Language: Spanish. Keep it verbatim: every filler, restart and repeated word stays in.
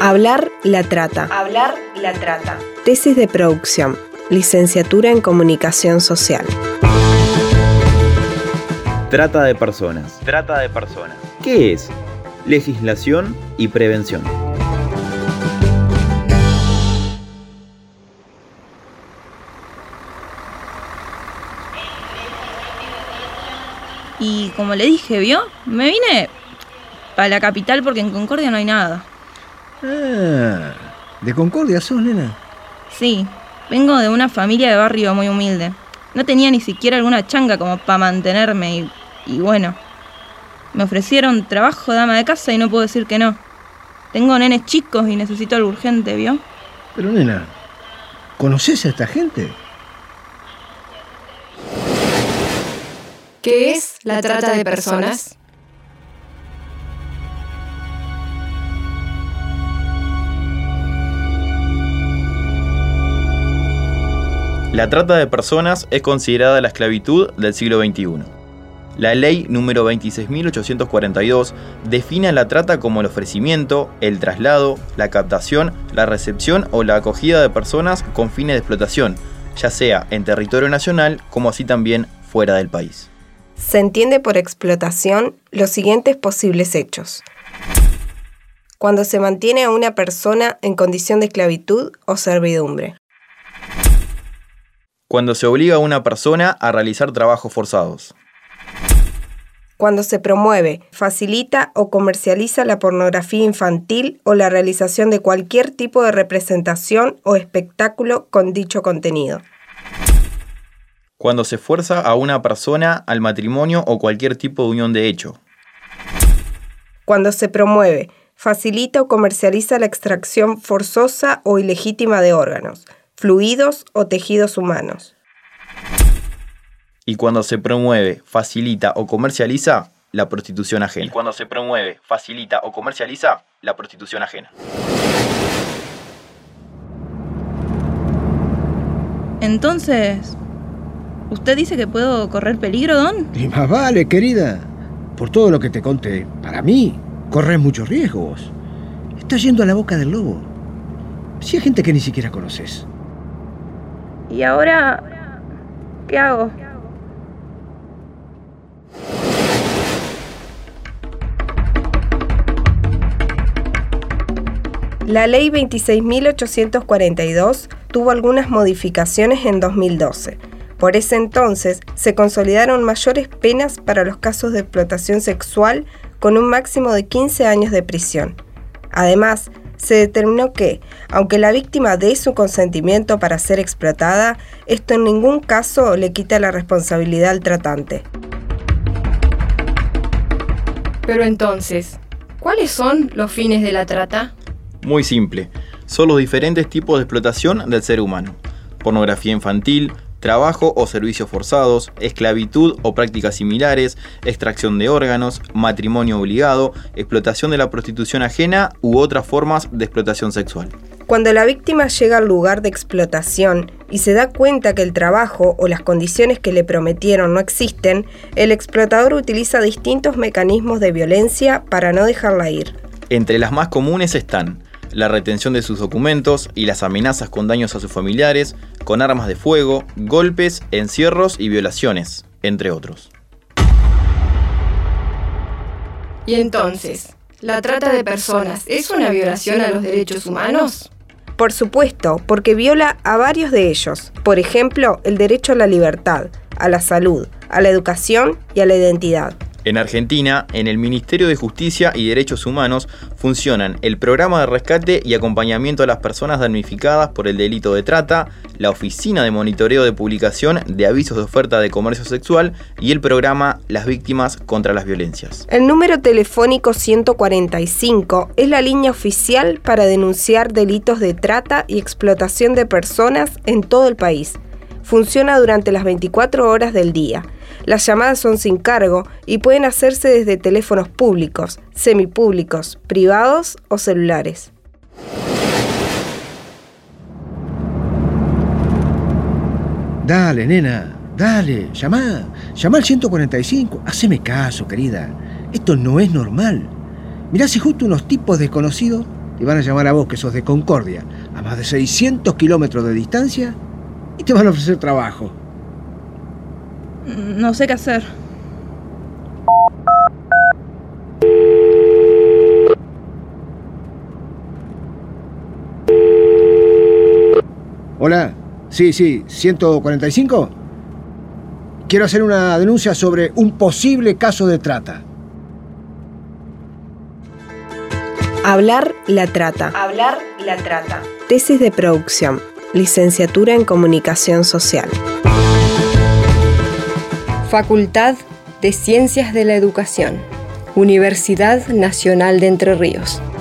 Hablar la trata. Hablar la trata. Tesis de producción. Licenciatura en Comunicación Social. Trata de personas. Trata de personas. ¿Qué es? Legislación y prevención. Y como le dije, ¿vio? Me vine para la capital porque en Concordia no hay nada. Ah, ¿de Concordia sos, nena? Sí, vengo de una familia de barrio muy humilde. No tenía ni siquiera alguna changa como para mantenerme y, y bueno, me ofrecieron trabajo de ama de casa y no puedo decir que no. Tengo nenes chicos y necesito algo urgente, ¿vio? Pero, nena, ¿conoces a esta gente? ¿Qué es la trata de personas? La trata de personas es considerada la esclavitud del siglo veintiuno. La ley número veintiséis mil ochocientos cuarenta y dos define a la trata como el ofrecimiento, el traslado, la captación, la recepción o la acogida de personas con fines de explotación, ya sea en territorio nacional como así también fuera del país. Se entiende por explotación los siguientes posibles hechos. Cuando se mantiene a una persona en condición de esclavitud o servidumbre. Cuando se obliga a una persona a realizar trabajos forzados. Cuando se promueve, facilita o comercializa la pornografía infantil o la realización de cualquier tipo de representación o espectáculo con dicho contenido. Cuando se fuerza a una persona al matrimonio o cualquier tipo de unión de hecho. Cuando se promueve, facilita o comercializa la extracción forzosa o ilegítima de órganos, fluidos o tejidos humanos. Y cuando se promueve, facilita o comercializa la prostitución ajena. Y cuando se promueve, facilita o comercializa la prostitución ajena. Entonces, ¿usted dice que puedo correr peligro, Don? Y más vale, querida. Por todo lo que te conté, para mí, corres muchos riesgos. Estás yendo a la boca del lobo. Si hay gente que ni siquiera conoces. ¿Y ahora qué hago? La ley veintiséis mil ochocientos cuarenta y dos tuvo algunas modificaciones en dos mil doce. Por ese entonces se consolidaron mayores penas para los casos de explotación sexual con un máximo de quince años de prisión. Además, se determinó que, aunque la víctima dé su consentimiento para ser explotada, esto en ningún caso le quita la responsabilidad al tratante. Pero entonces, ¿cuáles son los fines de la trata? Muy simple, son los diferentes tipos de explotación del ser humano. Pornografía infantil, trabajo o servicios forzados, esclavitud o prácticas similares, extracción de órganos, matrimonio obligado, explotación de la prostitución ajena u otras formas de explotación sexual. Cuando la víctima llega al lugar de explotación y se da cuenta que el trabajo o las condiciones que le prometieron no existen, el explotador utiliza distintos mecanismos de violencia para no dejarla ir. Entre las más comunes están la retención de sus documentos y las amenazas con daños a sus familiares, con armas de fuego, golpes, encierros y violaciones, entre otros. Y entonces, ¿la trata de personas es una violación a los derechos humanos? Por supuesto, porque viola a varios de ellos. Por ejemplo, el derecho a la libertad, a la salud, a la educación y a la identidad. En Argentina, en el Ministerio de Justicia y Derechos Humanos funcionan el Programa de Rescate y Acompañamiento a las Personas Damnificadas por el Delito de Trata, la Oficina de Monitoreo de Publicación de Avisos de Oferta de Comercio Sexual y el programa Las Víctimas contra las Violencias. El número telefónico ciento cuarenta y cinco es la línea oficial para denunciar delitos de trata y explotación de personas en todo el país. Funciona durante las veinticuatro horas del día. Las llamadas son sin cargo y pueden hacerse desde teléfonos públicos, semipúblicos, privados o celulares. Dale, nena, dale, llama, llama al ciento cuarenta y cinco. Haceme caso, querida. Esto no es normal. Mirá si justo unos tipos desconocidos Te van a llamar a vos, que sos de Concordia, a más de seiscientos kilómetros de distancia, y te van a ofrecer trabajo. No sé qué hacer. Hola, sí, sí, ¿ciento cuarenta y cinco? Quiero hacer una denuncia sobre un posible caso de trata. Hablar la trata. Hablar la trata. Tesis de producción. Licenciatura en Comunicación Social. Facultad de Ciencias de la Educación. Universidad Nacional de Entre Ríos.